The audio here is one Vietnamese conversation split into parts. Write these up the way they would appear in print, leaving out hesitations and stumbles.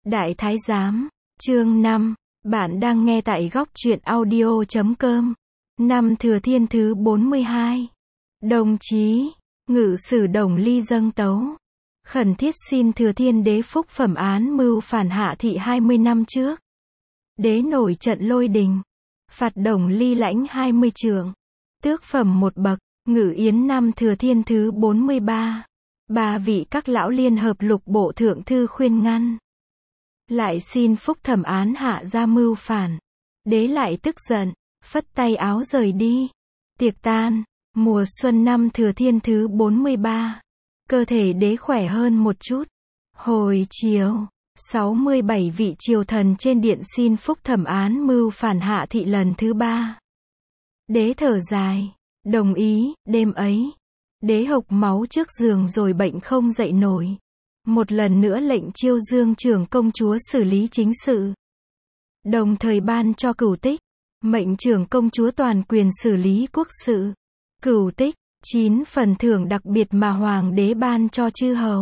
Đại Thái Giám, chương 5, bạn đang nghe tại góc truyện audio.com. Năm Thừa Thiên thứ 42. Đồng chí, ngự sử Đồng Ly dâng tấu. Khẩn thiết xin Thừa Thiên đế phúc phẩm án mưu phản Hạ thị 20 năm trước. Đế nổi trận lôi đình, phạt Đồng Ly lãnh 20 trượng, tước phẩm một bậc. Ngự yến năm Thừa Thiên thứ 43. Ba vị các lão liên hợp lục bộ thượng thư khuyên ngăn. Lại xin phúc thẩm án hạ ra mưu phản. Đế lại tức giận, phất tay áo rời đi. Tiệc tan, mùa xuân năm Thừa Thiên thứ 43. Cơ thể đế khỏe hơn một chút. Hồi chiều, 67 vị triều thần trên điện xin phúc thẩm án mưu phản Hạ thị lần thứ 3. Đế thở dài, đồng ý. Đêm ấy, đế hộc máu trước giường rồi bệnh không dậy nổi. Một lần nữa lệnh chiêu dương trưởng công chúa xử lý chính sự. Đồng thời ban cho Cửu Tích, mệnh trưởng công chúa toàn quyền xử lý quốc sự. Cửu Tích, 9 phần thưởng đặc biệt mà hoàng đế ban cho chư hầu.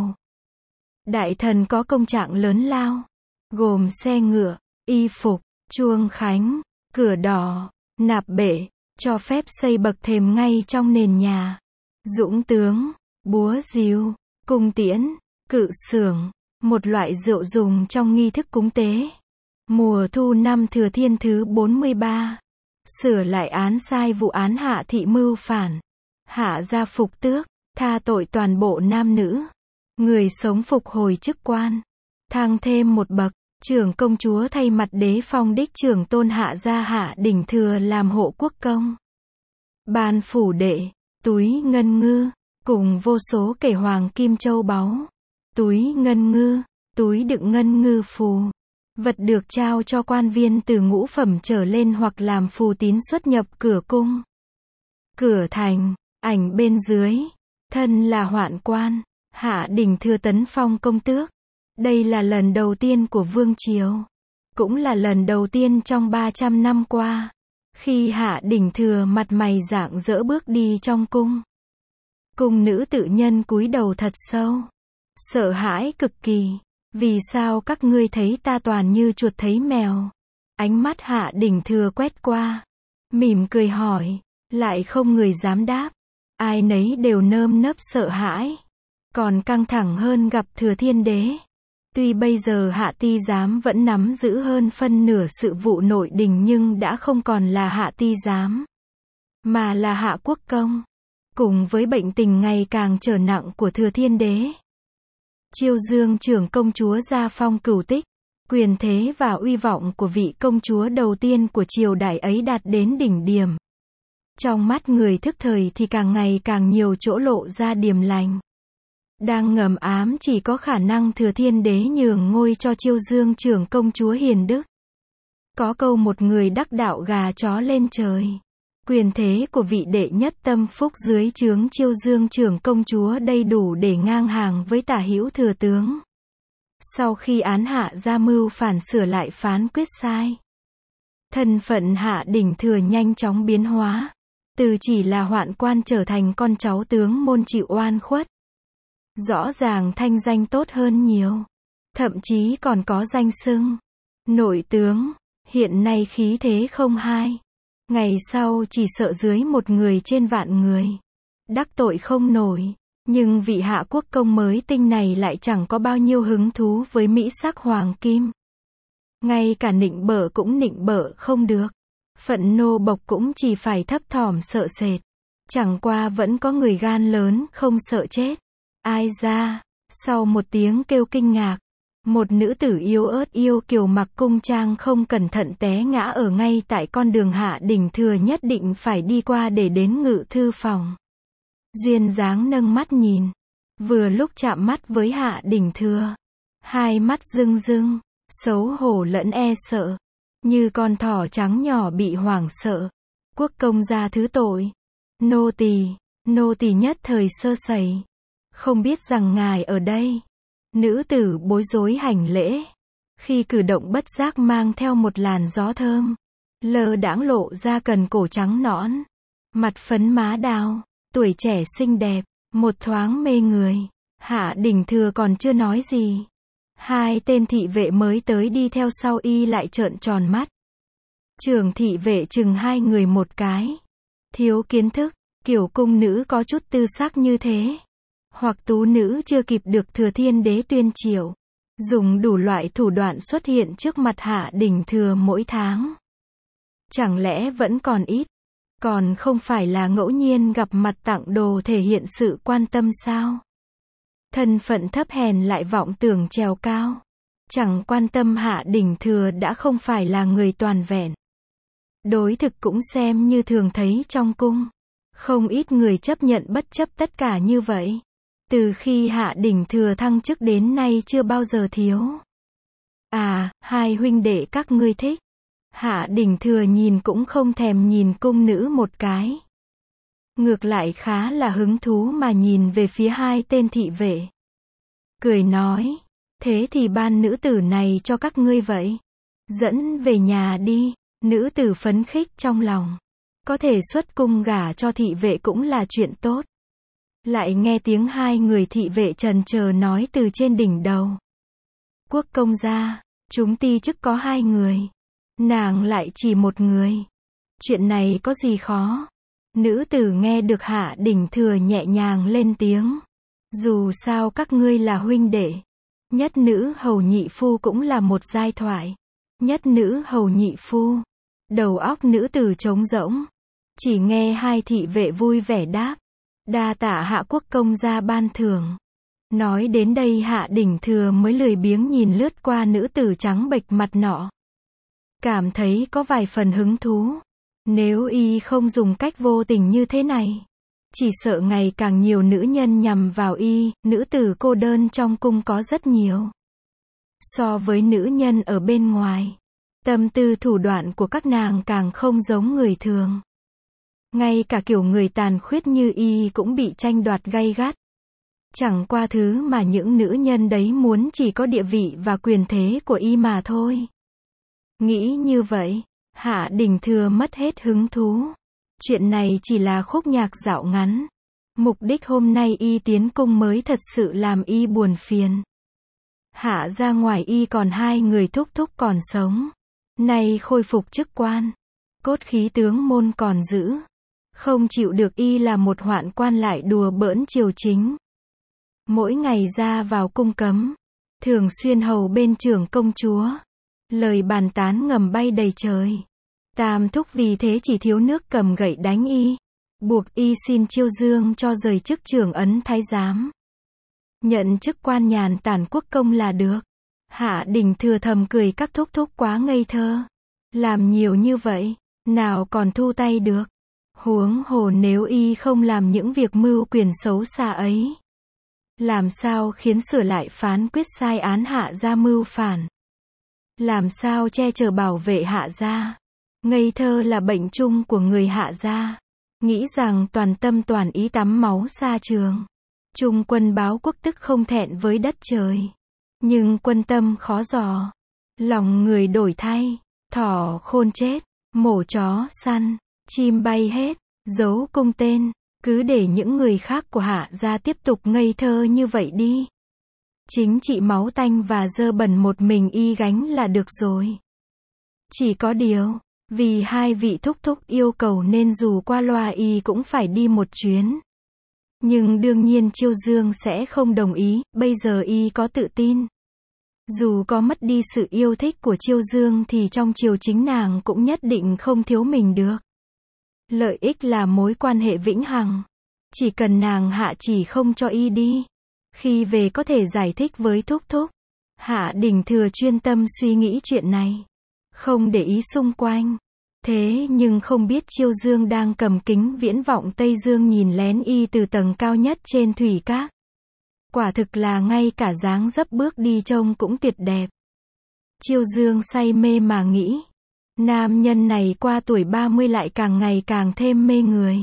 Đại thần có công trạng lớn lao, gồm xe ngựa, y phục, chuông khánh, cửa đỏ, nạp bệ, cho phép xây bậc thềm ngay trong nền nhà. Dũng tướng, búa rìu, cung tiễn, cự xưởng, một loại rượu dùng trong nghi thức cúng tế. Mùa thu năm Thừa Thiên thứ 43. Sửa lại án sai vụ án Hạ thị mưu phản. Hạ gia phục tước, tha tội toàn bộ nam nữ. Người sống phục hồi chức quan. Thăng thêm một bậc, trưởng công chúa thay mặt đế phong đích trưởng tôn Hạ gia Hạ Đình Thừa làm hộ quốc công. Ban phủ đệ, túi ngân ngư, cùng vô số kể hoàng kim châu báu. Túi ngân ngư, túi đựng ngân ngư phù. Vật được trao cho quan viên từ ngũ phẩm trở lên hoặc làm phù tín xuất nhập cửa cung. Cửa thành, ảnh bên dưới. Thân là hoạn quan, Hạ Đình Thừa tấn phong công tước. Đây là lần đầu tiên của vương triều. Cũng là lần đầu tiên trong 300 năm qua. Khi Hạ Đình Thừa mặt mày rạng rỡ bước đi trong cung. Cung nữ tự nhân cúi đầu thật sâu. Sợ hãi cực kỳ. Vì sao các ngươi thấy ta toàn như chuột thấy mèo? Ánh mắt Hạ Đình Thừa quét qua. Mỉm cười hỏi. Lại không người dám đáp. Ai nấy đều nơm nớp sợ hãi. Còn căng thẳng hơn gặp Thừa Thiên đế. Tuy bây giờ Hạ Ti Giám vẫn nắm giữ hơn phân nửa sự vụ nội đình nhưng đã không còn là Hạ Ti Giám, mà là Hạ Quốc Công. Cùng với bệnh tình ngày càng trở nặng của Thừa Thiên đế, chiêu dương trưởng công chúa gia phong Cửu Tích, quyền thế và uy vọng của vị công chúa đầu tiên của triều đại ấy đạt đến đỉnh điểm. Trong mắt người thức thời thì càng ngày càng nhiều chỗ lộ ra điềm lành. Đang ngầm ám chỉ có khả năng Thừa Thiên đế nhường ngôi cho chiêu dương trưởng công chúa hiền đức. Có câu một người đắc đạo gà chó lên trời. Quyền thế của vị đệ nhất tâm phúc dưới trướng chiêu dương trưởng công chúa đây đủ để ngang hàng với Tả Hữu thừa tướng. Sau khi án Hạ ra mưu phản sửa lại phán quyết sai, thân phận Hạ Đình Thừa nhanh chóng biến hóa. Từ chỉ là hoạn quan trở thành con cháu tướng môn chịu oan khuất. Rõ ràng thanh danh tốt hơn nhiều. Thậm chí còn có danh xưng nội tướng. Hiện nay khí thế không hai. Ngày sau chỉ sợ dưới một người trên vạn người. Đắc tội không nổi. Nhưng vị Hạ Quốc công mới tinh này lại chẳng có bao nhiêu hứng thú với mỹ sắc hoàng kim. Ngay cả nịnh bợ cũng nịnh bợ không được. Phận nô bộc cũng chỉ phải thấp thỏm sợ sệt. Chẳng qua vẫn có người gan lớn không sợ chết. Ai ra, sau một tiếng kêu kinh ngạc, một nữ tử yếu ớt yêu kiều mặc cung trang không cẩn thận té ngã ở ngay tại con đường Hạ Đình Thừa nhất định phải đi qua để đến ngự thư phòng. Duyên dáng nâng mắt nhìn, vừa lúc chạm mắt với Hạ Đình Thừa, hai mắt rưng rưng, xấu hổ lẫn e sợ, như con thỏ trắng nhỏ bị hoảng sợ. Quốc công gia thứ tội, nô tỳ nhất thời sơ sẩy. Không biết rằng ngài ở đây. Nữ tử bối rối hành lễ. Khi cử động bất giác mang theo một làn gió thơm. Lơ đãng lộ ra cần cổ trắng nõn. Mặt phấn má đào. Tuổi trẻ xinh đẹp. Một thoáng mê người. Hạ Đình Thừa còn chưa nói gì. Hai tên thị vệ mới tới đi theo sau y lại trợn tròn mắt. Trưởng thị vệ chừng hai người một cái. Thiếu kiến thức, kiểu cung nữ có chút tư sắc như thế. Hoặc tú nữ chưa kịp được Thừa Thiên Đế tuyên triệu. Dùng đủ loại thủ đoạn xuất hiện trước mặt Hạ Đỉnh Thừa mỗi tháng. Chẳng lẽ vẫn còn ít? Còn không phải là ngẫu nhiên gặp mặt tặng đồ thể hiện sự quan tâm sao? Thân phận thấp hèn lại vọng tưởng trèo cao. Chẳng quan tâm Hạ Đỉnh Thừa đã không phải là người toàn vẹn. Đối thực cũng xem như thường thấy trong cung. Không ít người chấp nhận bất chấp tất cả như vậy. Từ khi Hạ Đỉnh Thừa thăng chức đến nay chưa bao giờ thiếu. À, hai huynh đệ các ngươi thích. Hạ Đỉnh Thừa nhìn cũng không thèm nhìn cung nữ một cái. Ngược lại khá là hứng thú mà nhìn về phía hai tên thị vệ. Cười nói, thế thì ban nữ tử này cho các ngươi vậy. Dẫn về nhà đi, nữ tử phấn khích trong lòng. Có thể xuất cung gả cho thị vệ cũng là chuyện tốt. Lại nghe tiếng hai người thị vệ trần chờ nói từ trên đỉnh đầu. Quốc công gia, chúng ti chức có hai người. Nàng lại chỉ một người. Chuyện này có gì khó? Nữ tử nghe được Hạ Đỉnh Thừa nhẹ nhàng lên tiếng. Dù sao các ngươi là huynh đệ. Nhất nữ hầu nhị phu cũng là một giai thoại. Nhất nữ hầu nhị phu. Đầu óc nữ tử trống rỗng. Chỉ nghe hai thị vệ vui vẻ đáp. Đa tạ Hạ quốc công gia ban thưởng. Nói đến đây Hạ Đỉnh Thừa mới lười biếng nhìn lướt qua nữ tử trắng bệch mặt nọ. Cảm thấy có vài phần hứng thú. Nếu y không dùng cách vô tình như thế này, chỉ sợ ngày càng nhiều nữ nhân nhằm vào y, nữ tử cô đơn trong cung có rất nhiều. So với nữ nhân ở bên ngoài, tâm tư thủ đoạn của các nàng càng không giống người thường. Ngay cả kiểu người tàn khuyết như y cũng bị tranh đoạt gay gắt. Chẳng qua thứ mà những nữ nhân đấy muốn chỉ có địa vị và quyền thế của y mà thôi. Nghĩ như vậy, Hạ Đỉnh Thừa mất hết hứng thú. Chuyện này chỉ là khúc nhạc dạo ngắn. Mục đích hôm nay y tiến cung mới thật sự làm y buồn phiền. Hạ ra ngoài y còn hai người thúc thúc còn sống. Nay khôi phục chức quan. Cốt khí tướng môn còn giữ. Không chịu được y là một hoạn quan lại đùa bỡn triều chính. Mỗi ngày ra vào cung cấm. Thường xuyên hầu bên trưởng công chúa. Lời bàn tán ngầm bay đầy trời. Tam thúc vì thế chỉ thiếu nước cầm gậy đánh y. Buộc y xin Chiêu Dương cho rời chức trưởng ấn thái giám. Nhận chức quan nhàn tản quốc công là được. Hạ Đỉnh Thừa thầm cười các thúc thúc quá ngây thơ. Làm nhiều như vậy, nào còn thu tay được. Huống hồ nếu y không làm những việc mưu quyền xấu xa ấy. Làm sao khiến sửa lại phán quyết sai án Hạ gia mưu phản. Làm sao che chở bảo vệ Hạ gia. Ngây thơ là bệnh chung của người Hạ gia. Nghĩ rằng toàn tâm toàn ý tắm máu xa trường. Trung quân báo quốc tức không thẹn với đất trời. Nhưng quân tâm khó dò. Lòng người đổi thay. Thỏ khôn chết. Mổ chó săn. Chim bay hết. Giấu cung tên. Cứ để những người khác của Hạ gia tiếp tục ngây thơ như vậy đi. Chính trị máu tanh và dơ bẩn một mình y gánh là được rồi. Chỉ có điều, vì hai vị thúc thúc yêu cầu nên dù qua loa y cũng phải đi một chuyến. Nhưng đương nhiên Chiêu Dương sẽ không đồng ý, bây giờ y có tự tin. Dù có mất đi sự yêu thích của Chiêu Dương thì trong triều chính nàng cũng nhất định không thiếu mình được. Lợi ích là mối quan hệ vĩnh hằng. Chỉ cần nàng hạ chỉ không cho y đi. Khi về có thể giải thích với thúc thúc. Hạ Đỉnh Thừa chuyên tâm suy nghĩ chuyện này. Không để ý xung quanh. Thế nhưng không biết Chiêu Dương đang cầm kính viễn vọng Tây Dương nhìn lén y từ tầng cao nhất trên thủy các. Quả thực là ngay cả dáng dấp bước đi trông cũng tuyệt đẹp. Chiêu Dương say mê mà nghĩ. Nam nhân này qua tuổi 30 lại càng ngày càng thêm mê người.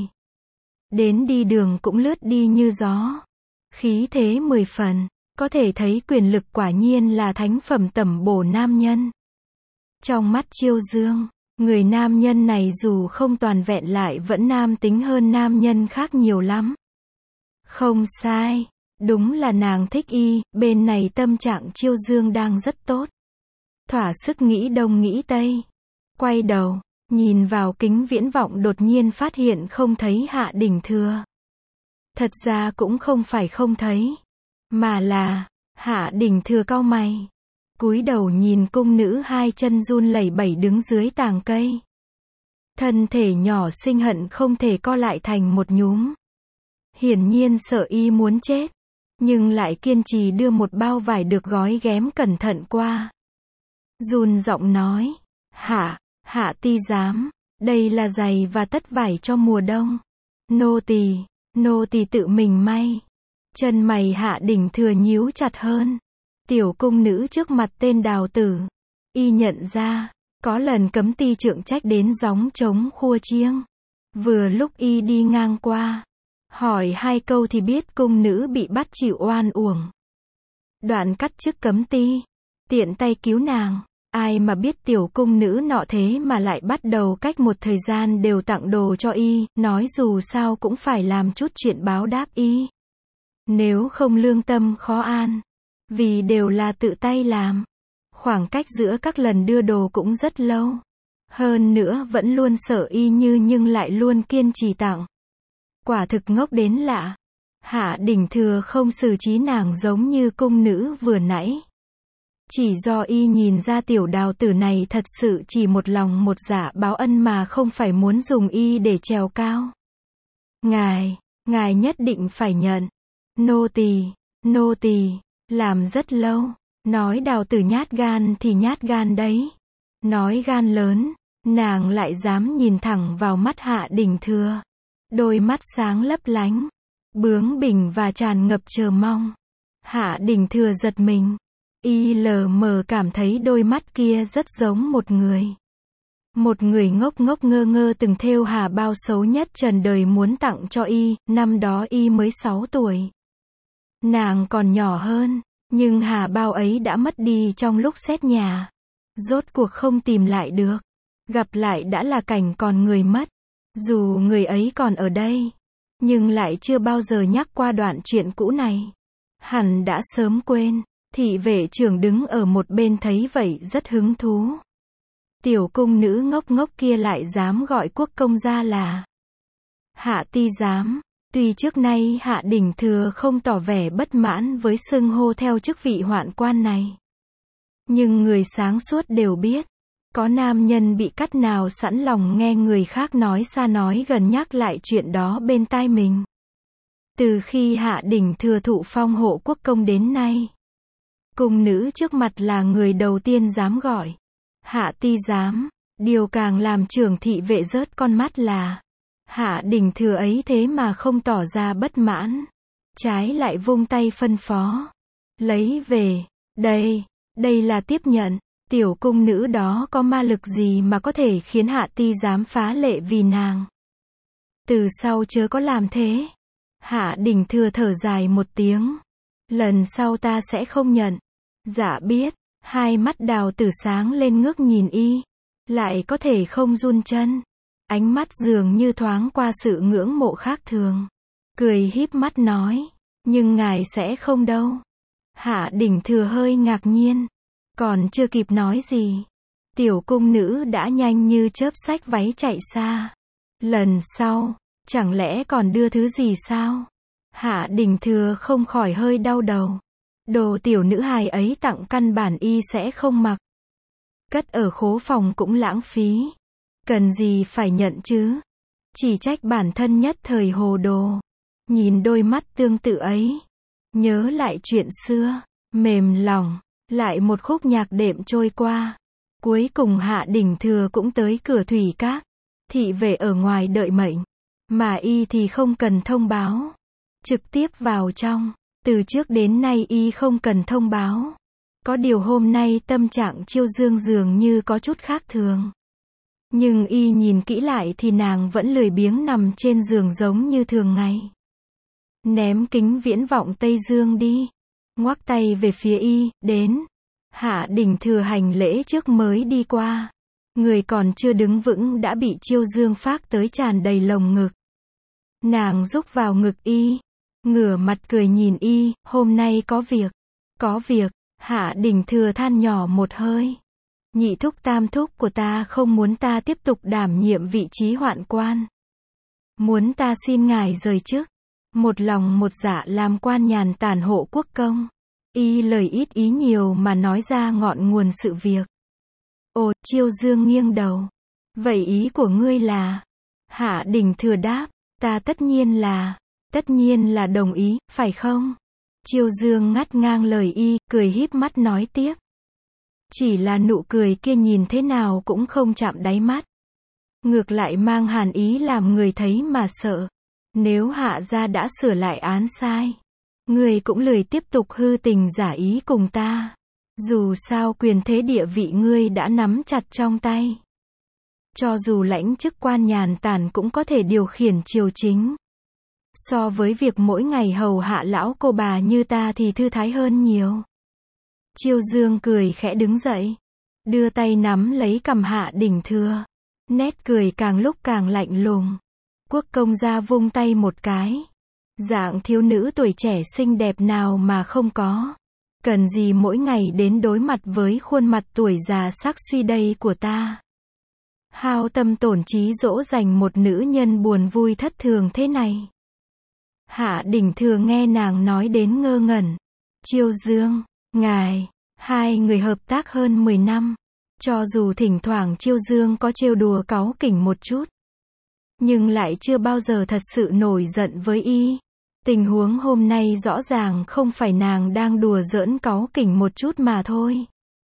Đến đi đường cũng lướt đi như gió. Khí thế 10 phần. Có thể thấy quyền lực quả nhiên là thánh phẩm tẩm bổ nam nhân. Trong mắt Chiêu Dương, người nam nhân này dù không toàn vẹn lại vẫn nam tính hơn nam nhân khác nhiều lắm. Không sai. Đúng là nàng thích y, bên này tâm trạng Chiêu Dương đang rất tốt. Thỏa sức nghĩ đông nghĩ tây. Quay đầu, nhìn vào kính viễn vọng đột nhiên phát hiện không thấy Hạ Đình Thừa. Thật ra cũng không phải không thấy, mà là, Hạ Đình Thừa cau mày. Cúi đầu nhìn cung nữ hai chân run lẩy bẩy đứng dưới tàng cây. Thân thể nhỏ xinh hận không thể co lại thành một nhúm. Hiển nhiên sợ y muốn chết, nhưng lại kiên trì đưa một bao vải được gói ghém cẩn thận qua. Run giọng nói, Hạ ti giám, đây là giày và tất vải cho mùa đông. Nô tỳ tự mình may. Chân mày Hạ Đình Thừa nhíu chặt hơn. Tiểu cung nữ trước mặt tên Đào Tử. Y nhận ra, có lần cấm ti trượng trách đến gióng trống khua chiêng. Vừa lúc y đi ngang qua, hỏi hai câu thì biết cung nữ bị bắt chịu oan uổng. Đoạn cắt chức cấm ti, tiện tay cứu nàng. Ai mà biết tiểu cung nữ nọ thế mà lại bắt đầu cách một thời gian đều tặng đồ cho y, nói dù sao cũng phải làm chút chuyện báo đáp y. Nếu không lương tâm khó an, vì đều là tự tay làm. Khoảng cách giữa các lần đưa đồ cũng rất lâu. Hơn nữa vẫn luôn sợ y nhưng lại luôn kiên trì tặng. Quả thực ngốc đến lạ. Hạ Đình Thừa không xử trí nàng giống như cung nữ vừa nãy. Chỉ do y nhìn ra tiểu Đào Tử này thật sự chỉ một lòng một dạ báo ân mà không phải muốn dùng y để trèo cao. Ngài nhất định phải nhận. Nô tỳ, làm rất lâu. Nói Đào Tử nhát gan thì nhát gan đấy. Nói gan lớn, nàng lại dám nhìn thẳng vào mắt Hạ Đình Thừa. Đôi mắt sáng lấp lánh, bướng bỉnh và tràn ngập chờ mong. Hạ Đình Thừa giật mình. Y lờ mờ cảm thấy đôi mắt kia rất giống một người. Một người ngốc ngốc ngơ ngơ từng thêu hà bao xấu nhất trần đời muốn tặng cho y, năm đó y mới 6 tuổi. Nàng còn nhỏ hơn, nhưng hà bao ấy đã mất đi trong lúc xét nhà. Rốt cuộc không tìm lại được. Gặp lại đã là cảnh còn người mất. Dù người ấy còn ở đây, nhưng lại chưa bao giờ nhắc qua đoạn chuyện cũ này. Hẳn đã sớm quên. Thị vệ trưởng đứng ở một bên thấy vậy rất hứng thú. Tiểu cung nữ ngốc ngốc kia lại dám gọi quốc công gia là Hạ ti giám. Tuy trước nay Hạ Đình Thừa không tỏ vẻ bất mãn với xưng hô theo chức vị hoạn quan này. Nhưng người sáng suốt đều biết, có nam nhân bị cắt nào sẵn lòng nghe người khác nói xa nói gần nhắc lại chuyện đó bên tai mình. Từ khi Hạ Đình Thừa thụ phong hộ quốc công đến nay, cung nữ trước mặt là người đầu tiên dám gọi Hạ ti giám. Điều càng làm trưởng thị vệ rớt con mắt là Hạ Đình Thừa ấy thế mà không tỏ ra bất mãn, trái lại vung tay phân phó, lấy về. Đây là tiếp nhận. Tiểu cung nữ đó có ma lực gì mà có thể khiến Hạ ti giám phá lệ vì nàng. Từ sau chớ có làm thế. Hạ Đình Thừa thở dài một tiếng. Lần sau ta sẽ không nhận. Dạ biết. Hai mắt Đào Tử sáng lên ngước nhìn y, lại có thể không run chân. Ánh mắt dường như thoáng qua sự ngưỡng mộ khác thường. Cười híp mắt nói, nhưng ngài sẽ không đâu. Hạ Đình Thừa hơi ngạc nhiên, còn chưa kịp nói gì, tiểu cung nữ đã nhanh như chớp xách váy chạy xa. Lần sau, chẳng lẽ còn đưa thứ gì sao? Hạ Đình Thừa không khỏi hơi đau đầu. Đồ tiểu nữ hài ấy tặng căn bản y sẽ không mặc. Cất ở khố phòng cũng lãng phí. Cần gì phải nhận chứ? Chỉ trách bản thân nhất thời hồ đồ. Nhìn đôi mắt tương tự ấy, nhớ lại chuyện xưa, mềm lòng, lại một khúc nhạc đệm trôi qua. Cuối cùng Hạ Đình Thừa cũng tới cửa thủy các. Thị vệ ở ngoài đợi mệnh, mà y thì không cần thông báo. Trực tiếp vào trong. Từ trước đến nay y không cần thông báo. Có điều hôm nay tâm trạng Chiêu Dương dường như có chút khác thường. Nhưng y nhìn kỹ lại thì nàng vẫn lười biếng nằm trên giường giống như thường ngày. Ném kính viễn vọng Tây Dương đi. Ngoắc tay về phía y, đến. Hạ Đình Thừa hành lễ trước mới đi qua. Người còn chưa đứng vững đã bị Chiêu Dương phác tới tràn đầy lồng ngực. Nàng rúc vào ngực y. ngửa mặt cười nhìn y, hôm nay có việc. Có việc, Hạ Đình Thừa than nhỏ một hơi. Nhị thúc tam thúc của ta không muốn ta tiếp tục đảm nhiệm vị trí hoạn quan. Muốn ta xin ngài rời chức. Một lòng một dạ làm quan nhàn tản hộ quốc công. Y lời ít ý nhiều mà nói ra ngọn nguồn sự việc. Ồ, Chiêu Dương nghiêng đầu. Vậy ý của ngươi là? Hạ Đình Thừa đáp, ta tất nhiên là đồng ý, phải không? Chiêu Dương ngắt ngang lời y, cười híp mắt nói tiếp. Chỉ là nụ cười kia nhìn thế nào cũng không chạm đáy mắt. Ngược lại mang hàn ý làm người thấy mà sợ. Nếu Hạ gia đã sửa lại án sai, ngươi cũng lười tiếp tục hư tình giả ý cùng ta. Dù sao quyền thế địa vị ngươi đã nắm chặt trong tay. Cho dù lãnh chức quan nhàn tản cũng có thể điều khiển triều chính. So với việc mỗi ngày hầu hạ lão cô bà như ta thì thư thái hơn nhiều. Chiêu Dương cười khẽ đứng dậy, đưa tay nắm lấy cằm Hạ Đình Thừa. Nét cười càng lúc càng lạnh lùng. Quốc công gia vung tay một cái. Dạng thiếu nữ tuổi trẻ xinh đẹp nào mà không có. Cần gì mỗi ngày đến đối mặt với khuôn mặt tuổi già sắc suy đây của ta. Hao tâm tổn trí dỗ dành một nữ nhân buồn vui thất thường thế này. Hạ Đình Thừa nghe nàng nói đến ngơ ngẩn. Chiêu Dương, ngài, hai người hợp tác hơn 10 năm. Cho dù thỉnh thoảng Chiêu Dương có trêu đùa cáu kỉnh một chút, nhưng lại chưa bao giờ thật sự nổi giận với y. Tình huống hôm nay rõ ràng không phải nàng đang đùa giỡn cáu kỉnh một chút mà thôi.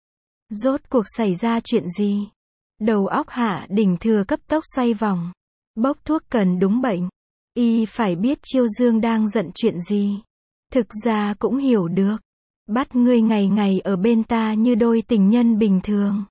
Rốt cuộc xảy ra chuyện gì? Đầu óc Hạ Đình Thừa cấp tốc xoay vòng. Bốc thuốc cần đúng bệnh. Y phải biết Chiêu Dương đang giận chuyện gì. Thực ra cũng hiểu được. Bắt ngươi ngày ngày ở bên ta như đôi tình nhân bình thường.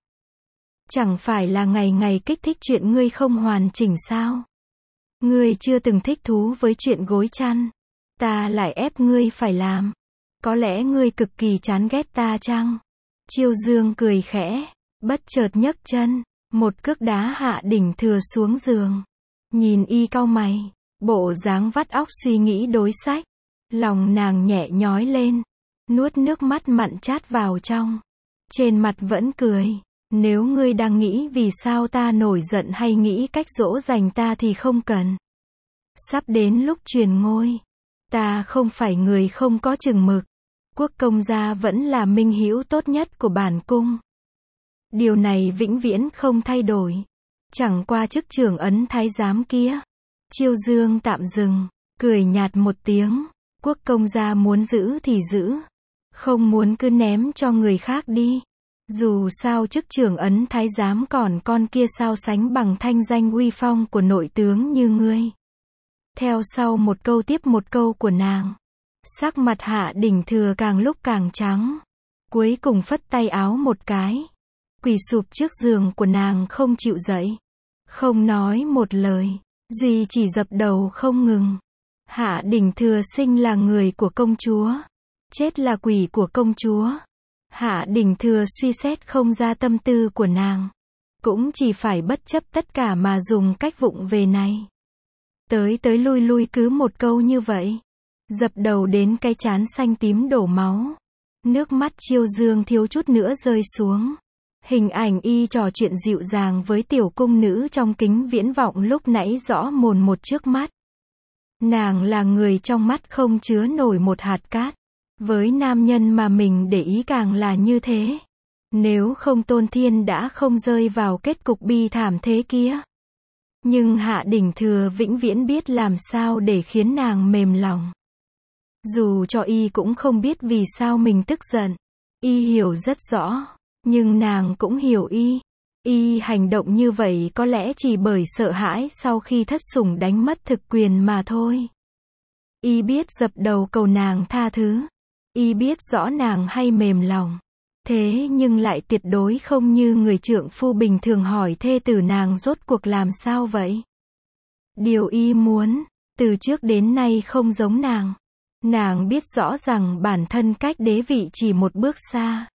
Chẳng phải là ngày ngày kích thích chuyện ngươi không hoàn chỉnh sao? Ngươi chưa từng thích thú với chuyện gối chăn. Ta lại ép ngươi phải làm. Có lẽ ngươi cực kỳ chán ghét ta chăng? Chiêu Dương cười khẽ, bất chợt nhấc chân, một cước đá Hạ Đình Thừa xuống giường. Nhìn y cau mày, bộ dáng vắt óc suy nghĩ đối sách. Lòng nàng nhẹ nhói lên, nuốt nước mắt mặn chát vào trong. Trên mặt vẫn cười. Nếu ngươi đang nghĩ vì sao ta nổi giận hay nghĩ cách dỗ dành ta thì không cần. Sắp đến lúc truyền ngôi. Ta không phải người không có chừng mực. Quốc công gia vẫn là minh hữu tốt nhất của bản cung. Điều này vĩnh viễn không thay đổi. Chẳng qua chức trưởng ấn thái giám kia. Chiêu Dương tạm dừng, cười nhạt một tiếng. Quốc công gia muốn giữ thì giữ. Không muốn cứ ném cho người khác đi. Dù sao chức trưởng ấn thái giám còn con kia sao sánh bằng thanh danh uy phong của nội tướng như ngươi. Theo sau một câu tiếp một câu của nàng. Sắc mặt Hạ Đình Thừa càng lúc càng trắng. Cuối cùng phất tay áo một cái. Quỳ sụp trước giường của nàng không chịu dậy. Không nói một lời. Duy chỉ dập đầu không ngừng. Hạ Đình Thừa sinh là người của công chúa. Chết là quỷ của công chúa. Hạ Đình Thừa suy xét không ra tâm tư của nàng. Cũng chỉ phải bất chấp tất cả mà dùng cách vụng về này. Tới lui lui cứ một câu như vậy. Dập đầu đến cái trán xanh tím đổ máu. Nước mắt Chiêu Dương thiếu chút nữa rơi xuống. Hình ảnh y trò chuyện dịu dàng với tiểu cung nữ trong kính viễn vọng lúc nãy rõ mồn một trước mắt. Nàng là người trong mắt không chứa nổi một hạt cát. Với nam nhân mà mình để ý càng là như thế. Nếu không Tôn Thiên đã không rơi vào kết cục bi thảm thế kia. Nhưng Hạ Đình Thừa vĩnh viễn biết làm sao để khiến nàng mềm lòng. Dù cho y cũng không biết vì sao mình tức giận. Y hiểu rất rõ. Nhưng nàng cũng hiểu y. Y hành động như vậy có lẽ chỉ bởi sợ hãi sau khi thất sủng đánh mất thực quyền mà thôi. Y biết dập đầu cầu nàng tha thứ. Y biết rõ nàng hay mềm lòng. Thế nhưng lại tuyệt đối không như người trượng phu bình thường hỏi thê tử nàng rốt cuộc làm sao vậy. Điều y muốn, từ trước đến nay không giống nàng. Nàng biết rõ rằng bản thân cách đế vị chỉ một bước xa.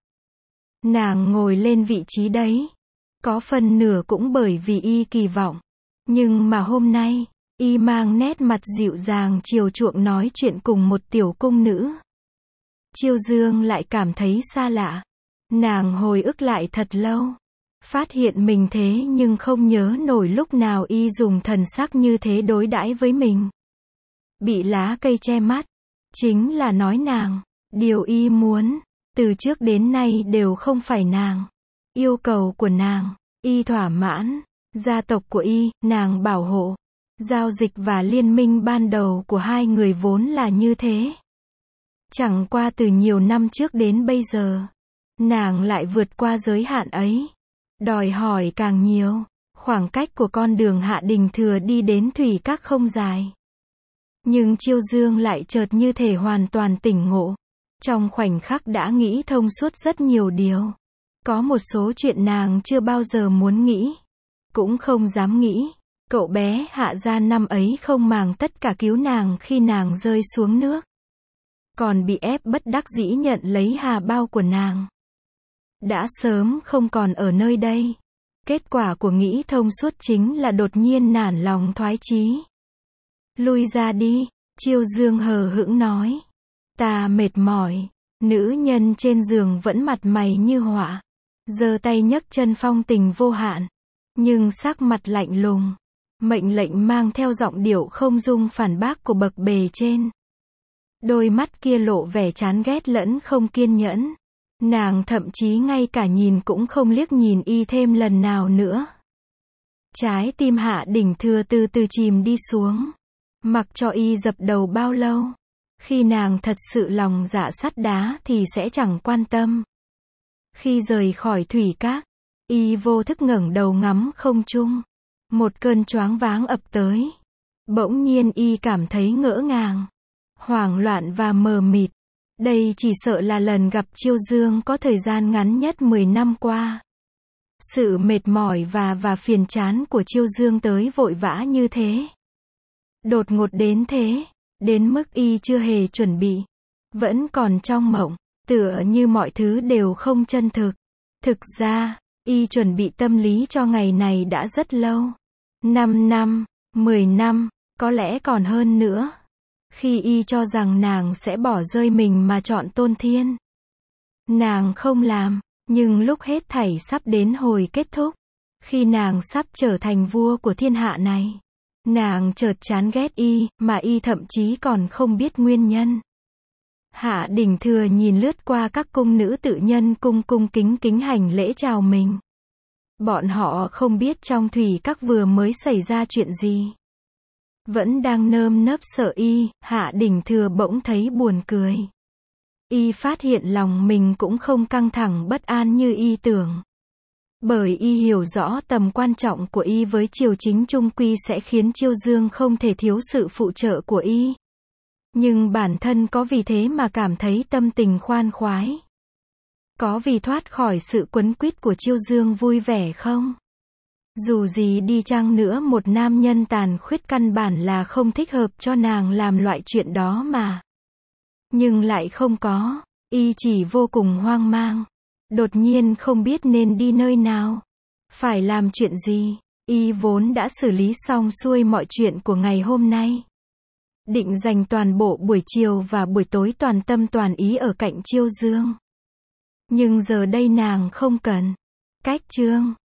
Nàng ngồi lên vị trí đấy. Có phần nửa cũng bởi vì y kỳ vọng. Nhưng mà hôm nay, Y mang nét mặt dịu dàng chiều chuộng nói chuyện cùng một tiểu cung nữ. Chiêu Dương lại cảm thấy xa lạ. Nàng hồi ức lại thật lâu. Phát hiện mình thế nhưng không nhớ nổi lúc nào Y dùng thần sắc như thế đối đãi với mình. Bị lá cây che mắt. Chính là nói nàng. Điều Y muốn. Từ trước đến nay đều không phải nàng. Yêu cầu của nàng. Y thỏa mãn. Gia tộc của Y, nàng bảo hộ. Giao dịch và liên minh ban đầu của hai người vốn là như thế. Chẳng qua từ nhiều năm trước đến bây giờ, nàng lại vượt qua giới hạn ấy. Đòi hỏi càng nhiều, khoảng cách của con đường Hạ Đình Thừa đi đến Thủy Các không dài. Nhưng Chiêu Dương lại chợt như thể hoàn toàn tỉnh ngộ. Trong khoảnh khắc đã nghĩ thông suốt rất nhiều điều. Có một số chuyện nàng chưa bao giờ muốn nghĩ, cũng không dám nghĩ. Cậu bé Hạ gia năm ấy không màng tất cả cứu nàng khi nàng rơi xuống nước. Còn bị ép bất đắc dĩ nhận lấy hà bao của nàng. Đã sớm không còn ở nơi đây. Kết quả của nghĩ thông suốt chính là đột nhiên nản lòng thoái chí. Lui ra đi, Chiêu Dương hờ hững nói. Ta mệt mỏi. Nữ nhân trên giường vẫn mặt mày như họa. Giơ tay nhấc chân phong tình vô hạn. Nhưng sắc mặt lạnh lùng. Mệnh lệnh mang theo giọng điệu không dung phản bác của bậc bề trên. Đôi mắt kia lộ vẻ chán ghét lẫn không kiên nhẫn. Nàng thậm chí ngay cả nhìn cũng không liếc nhìn Y thêm lần nào nữa. Trái tim Hạ Đình Thừa từ từ chìm đi xuống. Mặc cho Y dập đầu bao lâu. Khi nàng thật sự lòng dạ sắt đá thì sẽ chẳng quan tâm. Khi rời khỏi Thủy Các, Y vô thức ngẩng đầu ngắm không trung. Một cơn choáng váng ập tới. Bỗng nhiên Y cảm thấy ngỡ ngàng, hoảng loạn và mờ mịt. Đây chỉ sợ là lần gặp Chiêu Dương có thời gian ngắn nhất 10 năm qua. Sự mệt mỏi và phiền chán của Chiêu Dương tới vội vã như thế. Đột ngột đến thế, đến mức Y chưa hề chuẩn bị. Vẫn còn trong mộng, tựa như mọi thứ đều không chân thực. Thực ra, Y chuẩn bị tâm lý cho ngày này đã rất lâu. 5 năm, 10 năm, có lẽ còn hơn nữa. Khi Y cho rằng nàng sẽ bỏ rơi mình mà chọn Tôn Thiên. Nàng không làm, nhưng lúc hết thảy sắp đến hồi kết thúc, khi nàng sắp trở thành vua của thiên hạ này, nàng chợt chán ghét Y, mà Y thậm chí còn không biết nguyên nhân. Hạ Đình Thừa nhìn lướt qua các cung nữ tự nhân cung kính kính hành lễ chào mình. Bọn họ không biết trong Thủy Các vừa mới xảy ra chuyện gì. Vẫn đang nơm nớp sợ Y, Hạ Đình Thừa bỗng thấy buồn cười. Y phát hiện lòng mình cũng không căng thẳng bất an như Y tưởng. Bởi Y hiểu rõ tầm quan trọng của Y với triều chính trung quy sẽ khiến Chiêu Dương không thể thiếu sự phụ trợ của Y. Nhưng bản thân có vì thế mà cảm thấy tâm tình khoan khoái? Có vì thoát khỏi sự quấn quýt của Chiêu Dương vui vẻ không? Dù gì đi chăng nữa một nam nhân tàn khuyết căn bản là không thích hợp cho nàng làm loại chuyện đó mà. Nhưng lại không có, Y chỉ vô cùng hoang mang. Đột nhiên không biết nên đi nơi nào. Phải làm chuyện gì. Y vốn đã xử lý xong xuôi mọi chuyện của ngày hôm nay. Định dành toàn bộ buổi chiều và buổi tối toàn tâm toàn ý ở cạnh Chiêu Dương. Nhưng giờ đây nàng không cần. Cách chương